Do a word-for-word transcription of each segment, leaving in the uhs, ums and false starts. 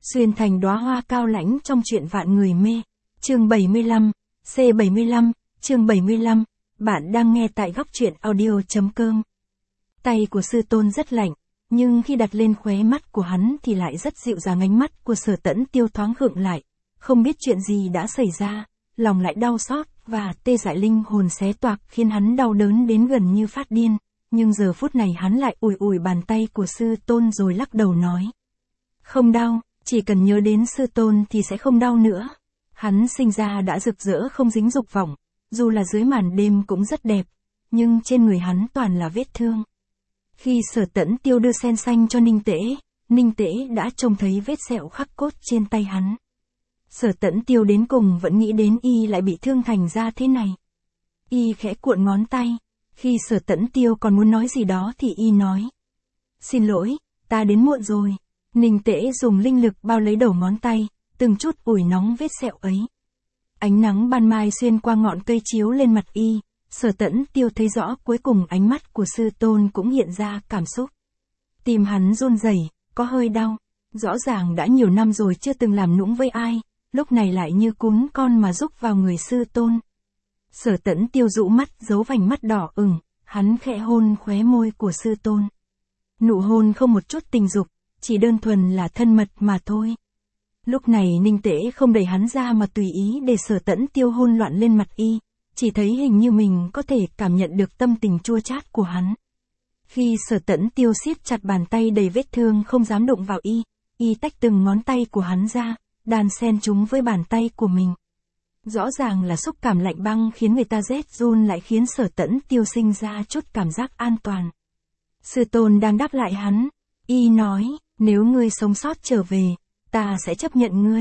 Xuyên thành đóa hoa cao lãnh trong truyện vạn người mê. Chương bảy mươi lăm, C bảy mươi lăm, chương bảy mươi lăm, bạn đang nghe tại góc truyện audio.com. Tay của sư tôn rất lạnh, nhưng khi đặt lên khóe mắt của hắn thì lại rất dịu dàng. Ánh mắt của Sở Tẫn Tiêu thoáng khựng lại, không biết chuyện gì đã xảy ra, lòng lại đau xót và tê dại, linh hồn xé toạc khiến hắn đau đớn đến gần như phát điên, nhưng giờ phút này hắn lại ủi ủi bàn tay của sư tôn rồi lắc đầu nói: "Không đau, chỉ cần nhớ đến sư tôn thì sẽ không đau nữa." Hắn sinh ra đã rực rỡ không dính dục vọng, dù là dưới màn đêm cũng rất đẹp, nhưng trên người hắn toàn là vết thương. Khi Sở Tẫn Tiêu đưa sen xanh cho Ninh Tễ, Ninh Tễ đã trông thấy vết sẹo khắc cốt trên tay hắn. Sở Tẫn Tiêu đến cùng vẫn nghĩ đến y lại bị thương thành ra thế này. Y khẽ cuộn ngón tay, khi Sở Tẫn Tiêu còn muốn nói gì đó thì y nói: "Xin lỗi, ta đến muộn rồi." Ninh Tễ dùng linh lực bao lấy đầu ngón tay, từng chút ủi nóng vết sẹo ấy. Ánh nắng ban mai xuyên qua ngọn cây chiếu lên mặt y, Sở Tẫn Tiêu thấy rõ, cuối cùng ánh mắt của sư tôn cũng hiện ra cảm xúc. Tim hắn run rẩy, có hơi đau, rõ ràng đã nhiều năm rồi chưa từng làm nũng với ai, lúc này lại như cún con mà rúc vào người sư tôn. Sở Tẫn Tiêu dụ mắt giấu vành mắt đỏ ửng, hắn khẽ hôn khóe môi của sư tôn. Nụ hôn không một chút tình dục, chỉ đơn thuần là thân mật mà thôi. Lúc này Ninh Tễ không đẩy hắn ra mà tùy ý để Sở Tẫn Tiêu hôn loạn lên mặt y, chỉ thấy hình như mình có thể cảm nhận được tâm tình chua chát của hắn. Khi Sở Tẫn Tiêu siết chặt bàn tay đầy vết thương không dám đụng vào y, y tách từng ngón tay của hắn ra, đan xen chúng với bàn tay của mình. Rõ ràng là xúc cảm lạnh băng khiến người ta rét run, lại khiến Sở Tẫn Tiêu sinh ra chút cảm giác an toàn. Sư tôn đang đáp lại hắn, y nói: "Nếu ngươi sống sót trở về, ta sẽ chấp nhận ngươi."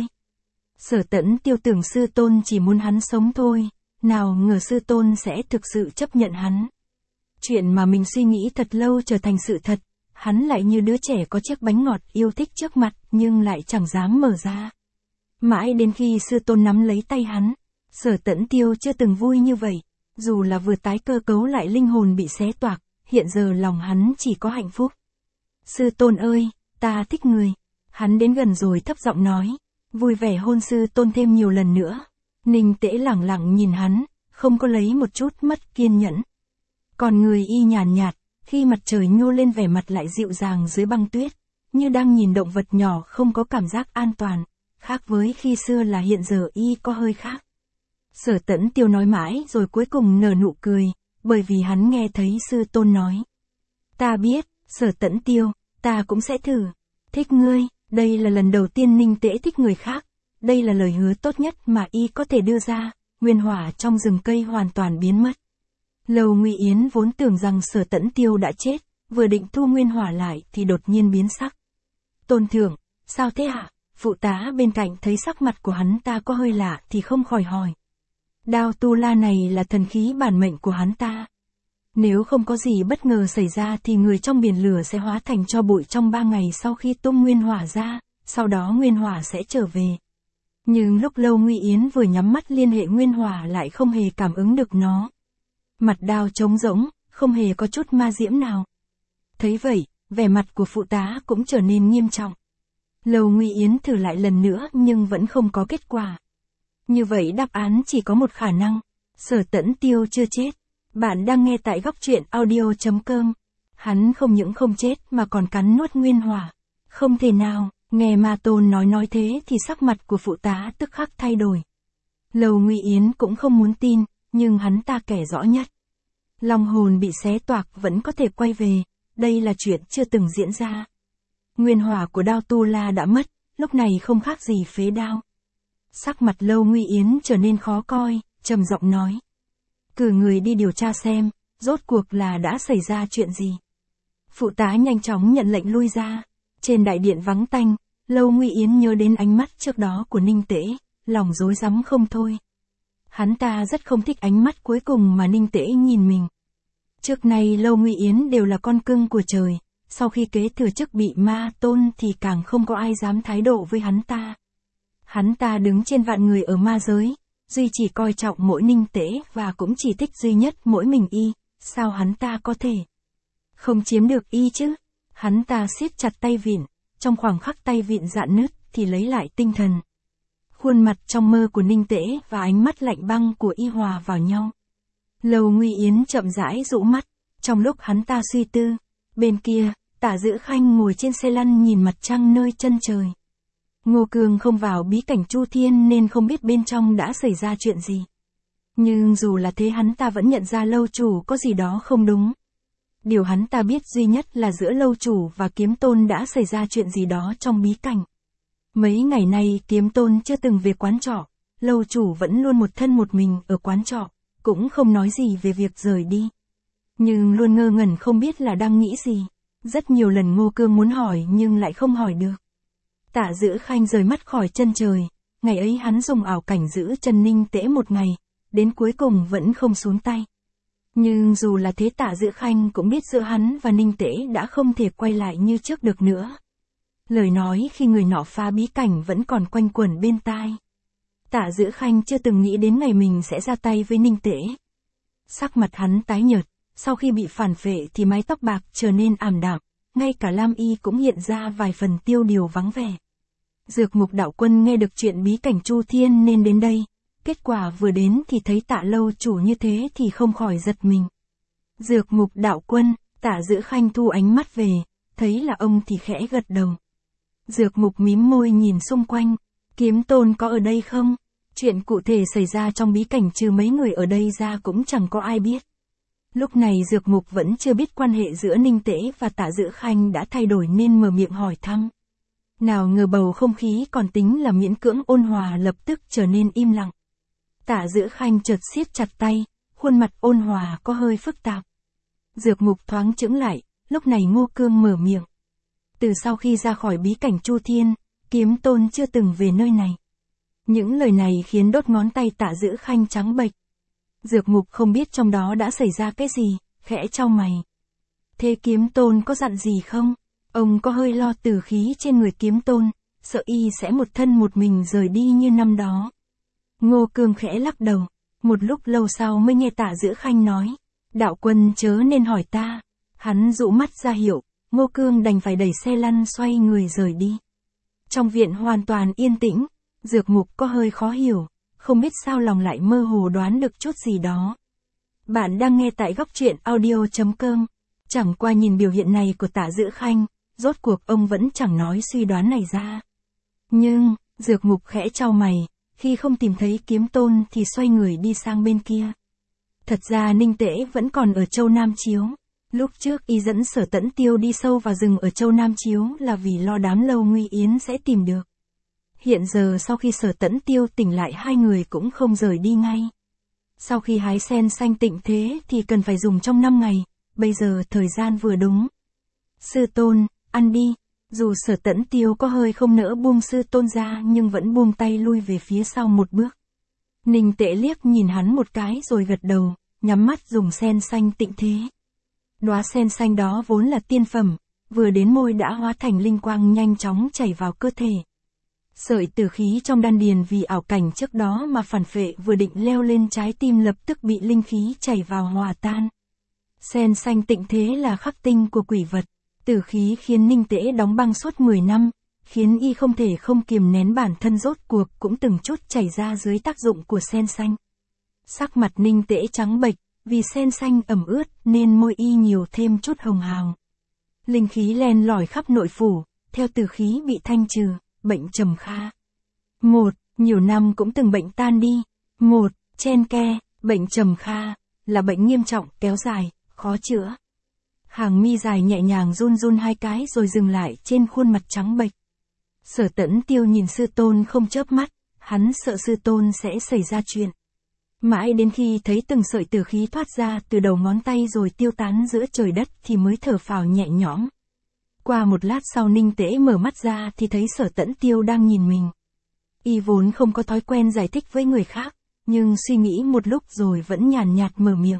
Sở Tẫn Tiêu tưởng sư tôn chỉ muốn hắn sống thôi, nào ngờ sư tôn sẽ thực sự chấp nhận hắn. Chuyện mà mình suy nghĩ thật lâu trở thành sự thật, hắn lại như đứa trẻ có chiếc bánh ngọt yêu thích trước mặt nhưng lại chẳng dám mở ra. Mãi đến khi sư tôn nắm lấy tay hắn, Sở Tẫn Tiêu chưa từng vui như vậy, dù là vừa tái cơ cấu lại linh hồn bị xé toạc, hiện giờ lòng hắn chỉ có hạnh phúc. "Sư tôn ơi, ta thích người." Hắn đến gần rồi thấp giọng nói, vui vẻ hôn sư tôn thêm nhiều lần nữa. Ninh Tễ lẳng lặng nhìn hắn, không có lấy một chút mất kiên nhẫn. Còn người y nhàn nhạt, khi mặt trời nhô lên vẻ mặt lại dịu dàng dưới băng tuyết, như đang nhìn động vật nhỏ không có cảm giác an toàn, khác với khi xưa là hiện giờ y có hơi khác. Sở Tẫn Tiêu nói mãi rồi cuối cùng nở nụ cười, bởi vì hắn nghe thấy sư tôn nói: "Ta biết, Sở Tẫn Tiêu, ta cũng sẽ thử. Thích ngươi." Đây là lần đầu tiên Ninh Tễ thích người khác, đây là lời hứa tốt nhất mà y có thể đưa ra. Nguyên hỏa trong rừng cây hoàn toàn biến mất. Lầu Ngụy Yến vốn tưởng rằng Sở Tẫn Tiêu đã chết, vừa định thu nguyên hỏa lại thì đột nhiên biến sắc. "Tôn thượng, sao thế hả?" Phụ tá bên cạnh thấy sắc mặt của hắn ta có hơi lạ thì không khỏi hỏi. "Đao tu la này là thần khí bản mệnh của hắn ta. Nếu không có gì bất ngờ xảy ra thì người trong biển lửa sẽ hóa thành tro bụi trong ba ngày sau khi tung nguyên hỏa ra, sau đó nguyên hỏa sẽ trở về." Nhưng lúc Lâu Ngụy Yến vừa nhắm mắt liên hệ nguyên hỏa lại không hề cảm ứng được nó. Mặt đao trống rỗng, không hề có chút ma diễm nào. Thấy vậy, vẻ mặt của phụ tá cũng trở nên nghiêm trọng. Lâu Ngụy Yến thử lại lần nữa nhưng vẫn không có kết quả. Như vậy đáp án chỉ có một khả năng, Sở Tẫn Tiêu chưa chết. Bạn đang nghe tại góc truyện audio.com. Hắn không những không chết mà còn cắn nuốt nguyên hỏa. Không thể nào, nghe Ma Tôn nói nói thế thì sắc mặt của phụ tá tức khắc thay đổi. Lầu Ngụy Yến cũng không muốn tin, nhưng hắn ta kể rõ nhất. Long hồn bị xé toạc vẫn có thể quay về, đây là chuyện chưa từng diễn ra. Nguyên hỏa của đao tu la đã mất, lúc này không khác gì phế đao. Sắc mặt Lâu Ngụy Yến trở nên khó coi, trầm giọng nói: "Cử người đi điều tra xem, rốt cuộc là đã xảy ra chuyện gì." Phụ tá nhanh chóng nhận lệnh lui ra. Trên đại điện vắng tanh, Lâu Ngụy Yến nhớ đến ánh mắt trước đó của Ninh Tễ, lòng rối rắm không thôi. Hắn ta rất không thích ánh mắt cuối cùng mà Ninh Tễ nhìn mình. Trước nay Lâu Ngụy Yến đều là con cưng của trời, sau khi kế thừa chức bị Ma Tôn thì càng không có ai dám thái độ với hắn ta. Hắn ta đứng trên vạn người ở ma giới, duy chỉ coi trọng mỗi Ninh Tễ và cũng chỉ thích duy nhất mỗi mình y, sao hắn ta có thể không chiếm được y chứ? Hắn ta siết chặt tay vịn, trong khoảng khắc tay vịn rạn nứt thì lấy lại tinh thần. Khuôn mặt trong mơ của Ninh Tễ và ánh mắt lạnh băng của y hòa vào nhau. Lầu Nguy Yến chậm rãi dụ mắt, trong lúc hắn ta suy tư, bên kia, Tả Dữ Khanh ngồi trên xe lăn nhìn mặt trăng nơi chân trời. Ngô Cương không vào bí cảnh Chu Thiên nên không biết bên trong đã xảy ra chuyện gì. Nhưng dù là thế hắn ta vẫn nhận ra lâu chủ có gì đó không đúng. Điều hắn ta biết duy nhất là giữa lâu chủ và Kiếm Tôn đã xảy ra chuyện gì đó trong bí cảnh. Mấy ngày nay Kiếm Tôn chưa từng về quán trọ, lâu chủ vẫn luôn một thân một mình ở quán trọ, cũng không nói gì về việc rời đi. Nhưng luôn ngơ ngẩn không biết là đang nghĩ gì. Rất nhiều lần Ngô Cương muốn hỏi nhưng lại không hỏi được. Tả Dữ Khanh rời mắt khỏi chân trời, ngày ấy hắn dùng ảo cảnh giữ chân Ninh Tễ một ngày, đến cuối cùng vẫn không xuống tay. Nhưng dù là thế Tả Dữ Khanh cũng biết giữa hắn và Ninh Tễ đã không thể quay lại như trước được nữa. Lời nói khi người nọ phá bí cảnh vẫn còn quanh quẩn bên tai. Tả Dữ Khanh chưa từng nghĩ đến ngày mình sẽ ra tay với Ninh Tễ. Sắc mặt hắn tái nhợt, sau khi bị phản phệ thì mái tóc bạc trở nên ảm đạm, ngay cả lam y cũng hiện ra vài phần tiêu điều vắng vẻ. Dược Mục đạo quân nghe được chuyện bí cảnh Chu Thiên nên đến đây, kết quả vừa đến thì thấy Tạ lâu chủ như thế thì không khỏi giật mình. Dược Mục đạo quân, Tả Dữ Khanh thu ánh mắt về, thấy là ông thì khẽ gật đầu. Dược Mục mím môi nhìn xung quanh, Kiếm Tôn có ở đây không? Chuyện cụ thể xảy ra trong bí cảnh trừ mấy người ở đây ra cũng chẳng có ai biết. Lúc này Dược Mục vẫn chưa biết quan hệ giữa Ninh Tễ và Tả Dữ Khanh đã thay đổi nên mở miệng hỏi thăm. Nào ngờ bầu không khí còn tính là miễn cưỡng ôn hòa lập tức trở nên im lặng. Tả Dữ Khanh chợt siết chặt tay, khuôn mặt ôn hòa có hơi phức tạp. Dược Mục thoáng chững lại, lúc này Ngô Cương mở miệng. Từ sau khi ra khỏi bí cảnh Chu Thiên, Kiếm Tôn chưa từng về nơi này. Những lời này khiến đốt ngón tay Tả Dữ Khanh trắng bệch. Dược Mục không biết trong đó đã xảy ra cái gì, khẽ chau mày. Thế Kiếm Tôn có dặn gì không? Ông có hơi lo tử khí trên người Kiếm Tôn, sợ y sẽ một thân một mình rời đi như năm đó. Ngô Cương khẽ lắc đầu, một lúc lâu sau mới nghe Tả Dữ Khanh nói. Đạo quân chớ nên hỏi ta. Hắn dụ mắt ra hiệu, Ngô Cương đành phải đẩy xe lăn xoay người rời đi. Trong viện hoàn toàn yên tĩnh, Dược Mục có hơi khó hiểu, không biết sao lòng lại mơ hồ đoán được chút gì đó. Bạn đang nghe tại góc truyện audio chấm com. Chẳng qua nhìn biểu hiện này của Tả Dữ Khanh, rốt cuộc ông vẫn chẳng nói suy đoán này ra. Nhưng, Dược Mục khẽ chau mày, khi không tìm thấy Kiếm Tôn thì xoay người đi sang bên kia. Thật ra Ninh Tễ vẫn còn ở Châu Nam Chiếu. Lúc trước y dẫn Sở Tẫn Tiêu đi sâu vào rừng ở Châu Nam Chiếu là vì lo đám Lâu Nguy Yến sẽ tìm được. Hiện giờ sau khi Sở Tẫn Tiêu tỉnh lại hai người cũng không rời đi ngay. Sau khi hái sen xanh tịnh thế thì cần phải dùng trong năm ngày, bây giờ thời gian vừa đúng. Sư Tôn, ăn đi. Dù Sở Tẫn Tiêu có hơi không nỡ buông Sư Tôn ra nhưng vẫn buông tay lui về phía sau một bước. Ninh Tễ liếc nhìn hắn một cái rồi gật đầu, nhắm mắt dùng sen xanh tịnh thế. Đóa sen xanh đó vốn là tiên phẩm, vừa đến môi đã hóa thành linh quang nhanh chóng chảy vào cơ thể. Sợi tử khí trong đan điền vì ảo cảnh trước đó mà phản phệ vừa định leo lên trái tim lập tức bị linh khí chảy vào hòa tan. Sen xanh tịnh thế là khắc tinh của quỷ vật, tử khí khiến Ninh Tễ đóng băng suốt mười năm, khiến y không thể không kiềm nén bản thân rốt cuộc cũng từng chút chảy ra dưới tác dụng của sen xanh. Sắc mặt Ninh Tễ trắng bệch, vì sen xanh ẩm ướt nên môi y nhiều thêm chút hồng hào. Linh khí len lỏi khắp nội phủ, theo tử khí bị thanh trừ, bệnh trầm kha. Một, nhiều năm cũng từng bệnh tan đi. Một, chen ke, bệnh trầm kha, là bệnh nghiêm trọng, kéo dài, khó chữa. Hàng mi dài nhẹ nhàng run run hai cái rồi dừng lại trên khuôn mặt trắng bệch. Sở Tẫn Tiêu nhìn Sư Tôn không chớp mắt, hắn sợ Sư Tôn sẽ xảy ra chuyện. Mãi đến khi thấy từng sợi tử khí thoát ra từ đầu ngón tay rồi tiêu tán giữa trời đất thì mới thở phào nhẹ nhõm. Qua một lát sau Ninh Tễ mở mắt ra thì thấy Sở Tẫn Tiêu đang nhìn mình. Y vốn không có thói quen giải thích với người khác, nhưng suy nghĩ một lúc rồi vẫn nhàn nhạt mở miệng.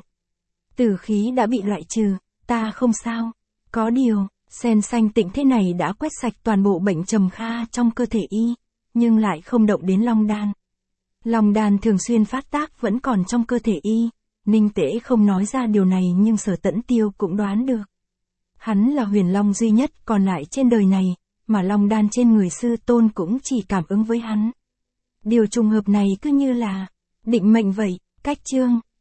Tử khí đã bị loại trừ, ta không sao. Có điều, sen xanh tịnh thế này đã quét sạch toàn bộ bệnh trầm kha trong cơ thể y, nhưng lại không động đến long đan. Long đan thường xuyên phát tác vẫn còn trong cơ thể y. Ninh Tễ không nói ra điều này nhưng Sở Tẫn Tiêu cũng đoán được. Hắn là huyền long duy nhất còn lại trên đời này, mà long đan trên người sư tôn cũng chỉ cảm ứng với hắn. Điều trùng hợp này cứ như là định mệnh vậy. Cách chương